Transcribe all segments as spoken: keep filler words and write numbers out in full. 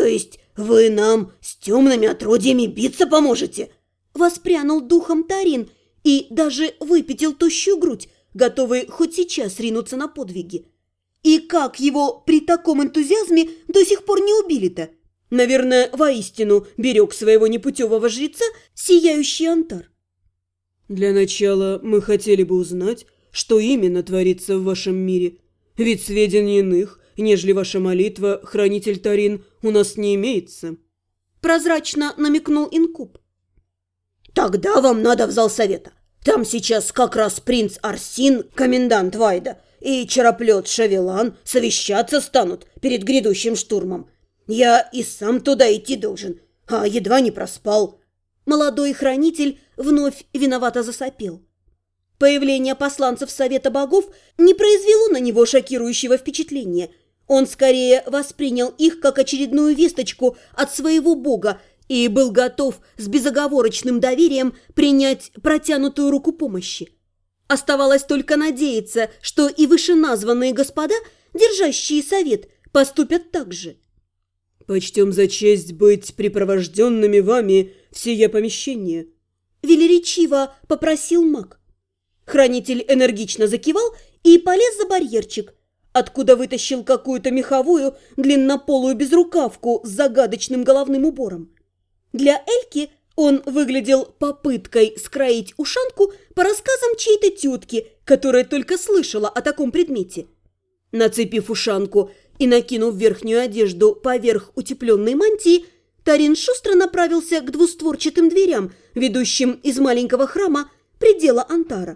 То есть вы нам с темными отродьями биться поможете? Воспрянул духом Тарин и даже выпятил тощую грудь, готовый хоть сейчас ринуться на подвиги. И как его при таком энтузиазме до сих пор не убили-то? Наверное, воистину берег своего непутевого жреца сияющий Антар. Для начала мы хотели бы узнать, что именно творится в вашем мире. Ведь сведений иных, нежели ваша молитва, хранитель Тарин, у нас не имеется. Прозрачно намекнул инкуб. Тогда вам надо в зал совета. Там сейчас как раз принц Арсин, комендант Вайда, и чероплет Шавелан совещаться станут перед грядущим штурмом. Я и сам туда идти должен, а едва не проспал. Молодой хранитель вновь виновато засопел. Появление посланцев Совета Богов не произвело на него шокирующего впечатления. Он скорее воспринял их как очередную весточку от своего бога и был готов с безоговорочным доверием принять протянутую руку помощи. Оставалось только надеяться, что и вышеназванные господа, держащие совет, поступят так же. «Почтем за честь быть припровожденными вами в сие помещение», – велеречиво попросил маг. Хранитель энергично закивал и полез за барьерчик, откуда вытащил какую-то меховую длиннополую безрукавку с загадочным головным убором. Для Эльки он выглядел попыткой скроить ушанку по рассказам чьей-то тетки, которая только слышала о таком предмете. Нацепив ушанку и накинув верхнюю одежду поверх утепленной мантии, Тарин шустро направился к двустворчатым дверям, ведущим из маленького храма предела Антара.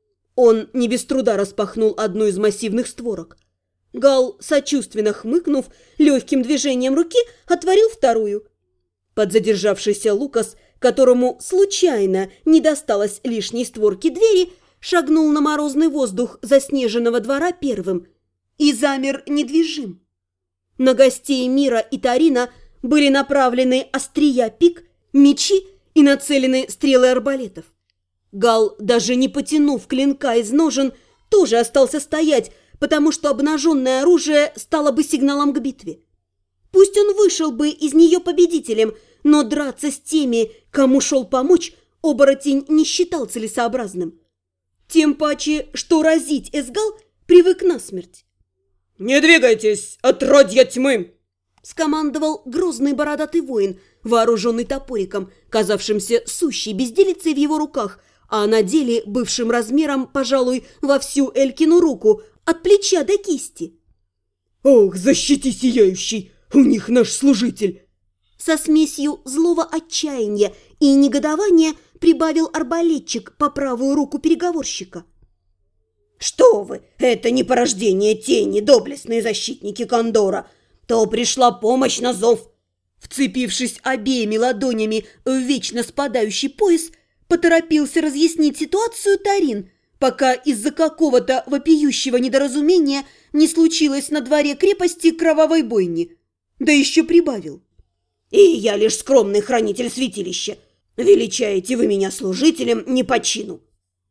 Он не без труда распахнул одну из массивных створок. Гал, сочувственно хмыкнув, легким движением руки отворил вторую. Подзадержавшийся Лукас, которому случайно не досталось лишней створки двери, шагнул на морозный воздух заснеженного двора первым и замер недвижим. На гостей Мира и Тарина были направлены острия пик, мечи и нацелены стрелы арбалетов. Гал, даже не потянув клинка из ножен, тоже остался стоять, потому что обнаженное оружие стало бы сигналом к битве. Пусть он вышел бы из нее победителем, но драться с теми, кому шел помочь, оборотень не считал целесообразным. Тем паче, что разить Эсгал привык насмерть. «Не двигайтесь, отродья тьмы!» – скомандовал грозный бородатый воин, вооруженный топориком, казавшимся сущей безделицей в его руках, а на деле бывшим размером, пожалуй, во всю Элькину руку, от плеча до кисти. «Ох, защити сияющий! У них наш служитель!» Со смесью злого отчаяния и негодования прибавил арбалетчик по правую руку переговорщика. «Что вы, это не порождение тени, доблестные защитники Кондора, то пришла помощь на зов!» Вцепившись обеими ладонями в вечно спадающий пояс, поторопился разъяснить ситуацию Тарин, пока из-за какого-то вопиющего недоразумения не случилось на дворе крепости кровавой бойни. Да еще прибавил. «И я лишь скромный хранитель святилища. Величаете вы меня служителем не по чину».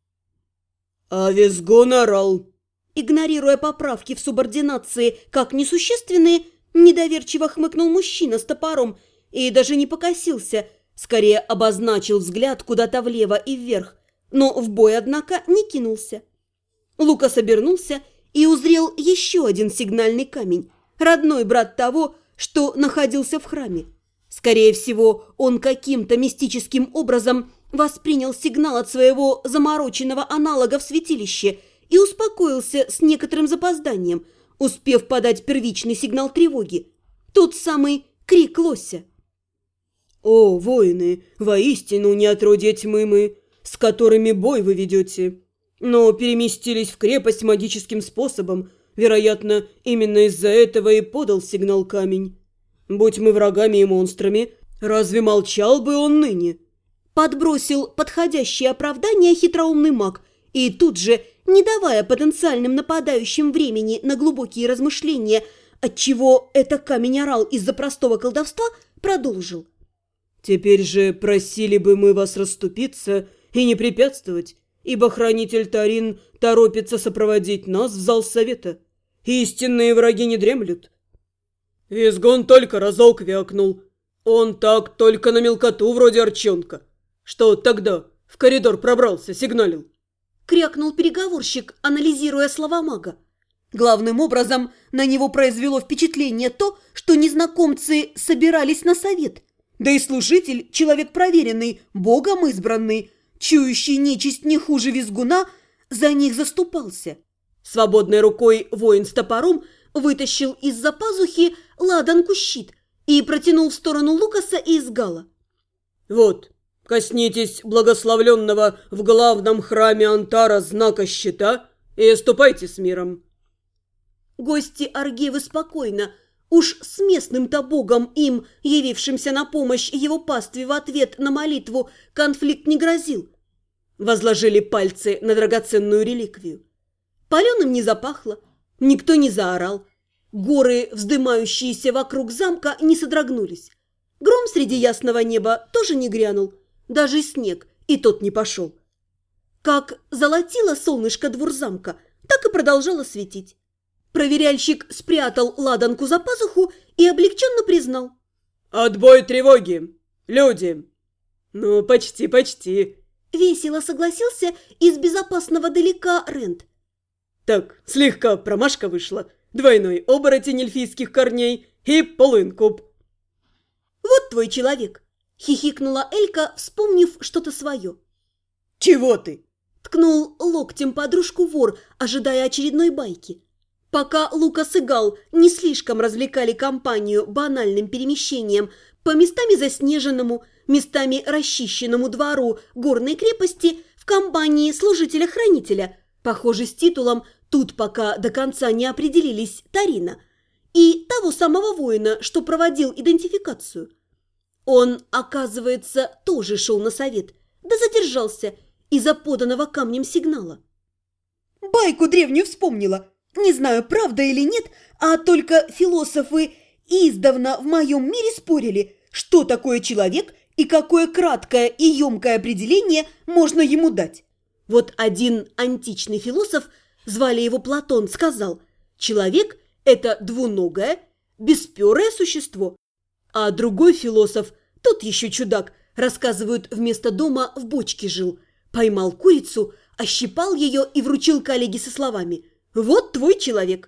«А Визгон орал». Игнорируя поправки в субординации как несущественные, недоверчиво хмыкнул мужчина с топором и даже не покосился, скорее обозначил взгляд куда-то влево и вверх, но в бой, однако, не кинулся. Лукас обернулся и узрел еще один сигнальный камень, родной брат того, что находился в храме. Скорее всего, он каким-то мистическим образом воспринял сигнал от своего замороченного аналога в святилище и успокоился с некоторым запозданием, успев подать первичный сигнал тревоги. Тот самый крик лося. «О, воины, воистину не отродья тьмы мы, с которыми бой вы ведете, но переместились в крепость магическим способом. Вероятно, именно из-за этого и подал сигнал камень. Будь мы врагами и монстрами, разве молчал бы он ныне?» Подбросил подходящее оправдание хитроумный маг и тут же, не давая потенциальным нападающим времени на глубокие размышления, отчего это камень орал из-за простого колдовства, продолжил. «Теперь же просили бы мы вас расступиться и не препятствовать, ибо хранитель Тарин торопится сопроводить нас в зал совета. Истинные враги не дремлют». Визгун только разок вякнул. Он так только на мелкоту вроде Арчонка. Что тогда в коридор пробрался, сигналил. Крякнул переговорщик, анализируя слова мага. Главным образом на него произвело впечатление то, что незнакомцы собирались на совет. Да и служитель, человек проверенный, богом избранный, чующий нечисть не хуже визгуна, за них заступался. Свободной рукой воин с топором вытащил из-за пазухи ладанку-щит и протянул в сторону Лукаса и Изгала. «Вот, коснитесь благословленного в главном храме Антара знака щита и ступайте с миром». Гости Аргевы спокойно, уж с местным-то богом им, явившимся на помощь его пастве в ответ на молитву, конфликт не грозил. Возложили пальцы на драгоценную реликвию. Паленым не запахло, никто не заорал. Горы, вздымающиеся вокруг замка, не содрогнулись. Гром среди ясного неба тоже не грянул, даже снег, и тот не пошел. Как золотило солнышко двор замка, так и продолжало светить. Проверяльщик спрятал ладанку за пазуху и облегченно признал. «Отбой тревоги! Люди!» «Ну, почти, почти!» Весело согласился из безопасного далека Рент. «Так, слегка промашка вышла. Двойной оборотень эльфийских корней и полуинкуб». «Вот твой человек!» – хихикнула Элька, вспомнив что-то свое. «Чего ты?» – ткнул локтем подружку вор, ожидая очередной байки. Пока Лукас и Гал не слишком развлекали компанию банальным перемещением по местами заснеженному, местами расчищенному двору горной крепости в компании служителя-хранителя, похоже, с титулом «Тут пока до конца не определились Тарина», и того самого воина, что проводил идентификацию. Он, оказывается, тоже шел на совет, да задержался из-за поданного камнем сигнала. «Байку древнюю вспомнила. Не знаю, правда или нет, а только философы издавна в моем мире спорили, что такое человек и какое краткое и емкое определение можно ему дать. Вот один античный философ, звали его Платон, сказал: человек – это двуногое, бесперое существо. А другой философ, тот еще чудак, рассказывают, вместо дома в бочке жил, поймал курицу, ощипал ее и вручил коллеге со словами: «Вот твой человек».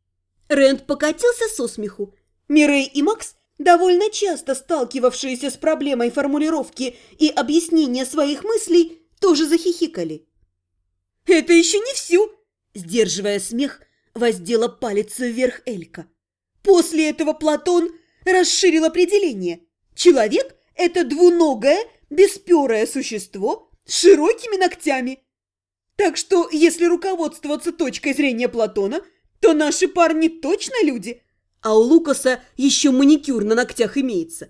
Рэнд покатился со смеху. Мирей и Макс, довольно часто сталкивавшиеся с проблемой формулировки и объяснения своих мыслей, тоже захихикали. «Это еще не все!» – сдерживая смех, воздела палец вверх Элька. После этого Платон расширил определение. Человек – это двуногое, бесперое существо с широкими ногтями. Так что, если руководствоваться точкой зрения Платона, то наши парни точно люди. А у Лукаса еще маникюр на ногтях имеется.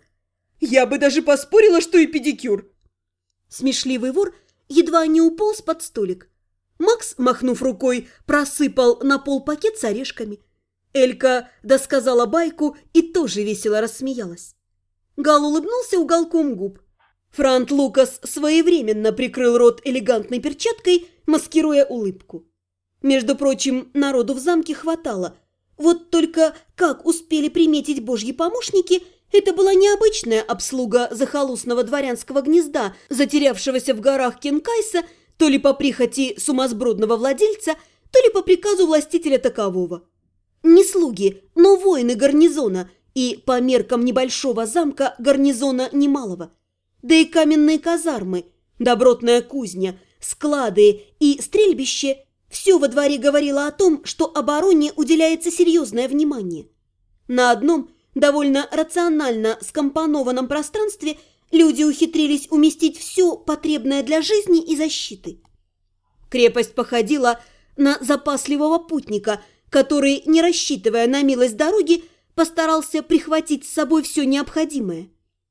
Я бы даже поспорила, что и педикюр. Смешливый вор едва не уполз под столик. Макс, махнув рукой, просыпал на пол пакет с орешками. Элька досказала байку и тоже весело рассмеялась. Гал улыбнулся уголком губ. Франт Лукас своевременно прикрыл рот элегантной перчаткой, маскируя улыбку. Между прочим, народу в замке хватало. Вот только как успели приметить божьи помощники, это была необычная обслуга захолустного дворянского гнезда, затерявшегося в горах Кенкайса, то ли по прихоти сумасбродного владельца, то ли по приказу властителя такового. Не слуги, но воины гарнизона, и по меркам небольшого замка гарнизона немалого. Да и каменные казармы, добротная кузня, склады и стрельбище – все во дворе говорило о том, что обороне уделяется серьезное внимание. На одном довольно рационально скомпонованном пространстве люди ухитрились уместить все потребное для жизни и защиты. Крепость походила на запасливого путника, который, не рассчитывая на милость дороги, постарался прихватить с собой все необходимое.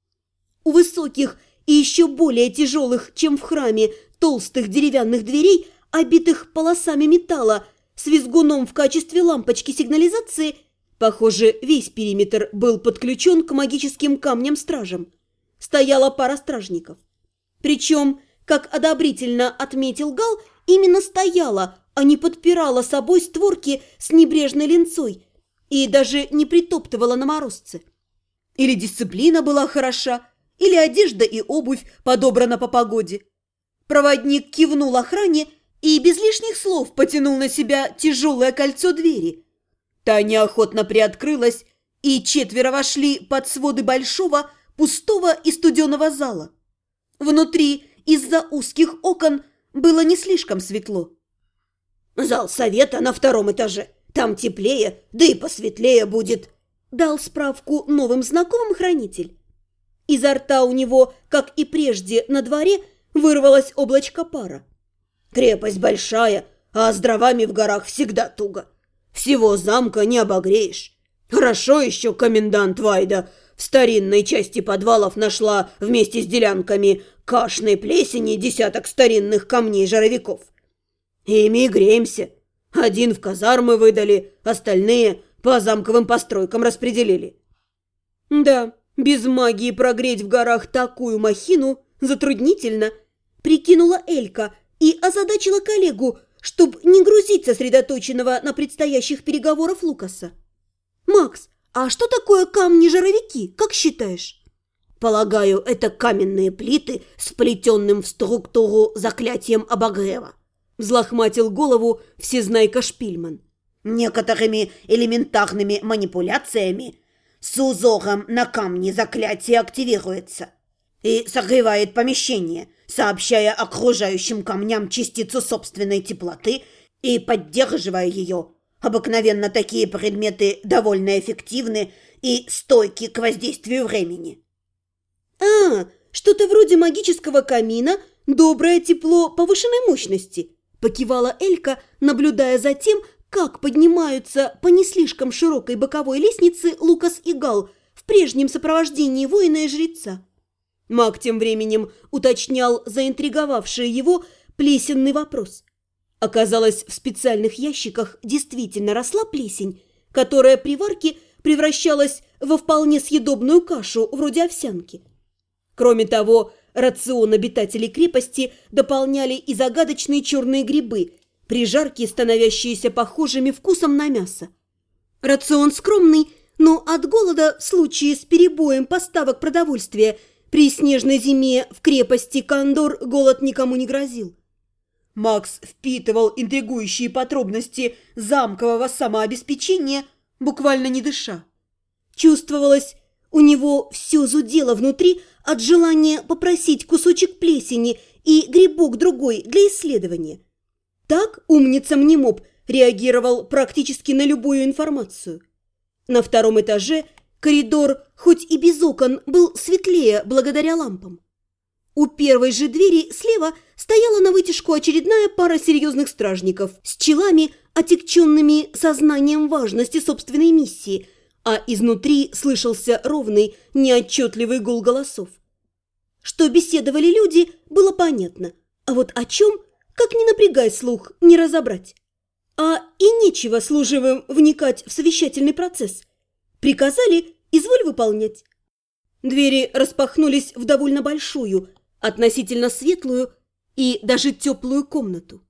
У высоких и еще более тяжелых, чем в храме, толстых деревянных дверей, обитых полосами металла, с визгуном в качестве лампочки сигнализации, похоже, весь периметр был подключен к магическим камням-стражам. Стояла пара стражников. Причем, как одобрительно отметил Гал, именно стояла, а не подпирала собой створки с небрежной линцой, и даже не притоптывала на морозце. Или дисциплина была хороша, или одежда и обувь подобрана по погоде. Проводник кивнул охране и без лишних слов потянул на себя тяжелое кольцо двери. Та неохотно приоткрылась, и четверо вошли под своды большого, пустого и студеного зала. Внутри, из-за узких окон, было не слишком светло. «Зал совета на втором этаже. Там теплее, да и посветлее будет», – дал справку новым знакомым хранитель. Изо рта у него, как и прежде на дворе, вырвалось облачко пара. «Крепость большая, а с дровами в горах всегда туго. Всего замка не обогреешь. Хорошо еще комендант Вайда в старинной части подвалов нашла вместе с делянками кашной плесени десяток старинных камней-жаровиков. Ими и греемся. Один в казармы выдали, остальные по замковым постройкам распределили». «Да, без магии прогреть в горах такую махину затруднительно», – прикинула Элька и озадачила коллегу, чтобы не грузить сосредоточенного на предстоящих переговорах Лукаса. «Макс, а что такое камни-жаровики, как считаешь?» «Полагаю, это каменные плиты с вплетенным в структуру заклятием обогрева», – взлохматил голову всезнайка Шпильман. «Некоторыми элементарными манипуляциями с узором на камне заклятие активируется и согревает помещение, сообщая окружающим камням частицу собственной теплоты и поддерживая ее. Обыкновенно такие предметы довольно эффективны и стойки к воздействию времени». «А, что-то вроде магического камина, доброе тепло повышенной мощности», – покивала Элька, наблюдая за тем, как поднимаются по не слишком широкой боковой лестнице Лукас и Гал в прежнем сопровождении воина и жреца. Маг тем временем уточнял заинтриговавший его плесенный вопрос. Оказалось, в специальных ящиках действительно росла плесень, которая при варке превращалась во вполне съедобную кашу вроде овсянки. Кроме того, рацион обитателей крепости дополняли и загадочные черные грибы, при жарке становящиеся похожими вкусом на мясо. Рацион скромный, но от голода в случае с перебоем поставок продовольствия при снежной зиме в крепости Кондор голод никому не грозил. Макс впитывал интригующие подробности замкового самообеспечения, буквально не дыша. Чувствовалось, у него все зудело внутри от желания попросить кусочек плесени и грибок другой для исследования. Так умница Мнемоб реагировал практически на любую информацию. На втором этаже коридор, хоть и без окон, был светлее благодаря лампам. У первой же двери слева стояла на вытяжку очередная пара серьезных стражников с челами, отягченными сознанием важности собственной миссии, а изнутри слышался ровный, неотчетливый гул голосов. Что беседовали люди, было понятно, а вот о чем, как ни напрягай слух, не разобрать. А и нечего служивым вникать в совещательный процесс. Приказали, изволь выполнять. Двери распахнулись в довольно большую, относительно светлую и даже теплую комнату.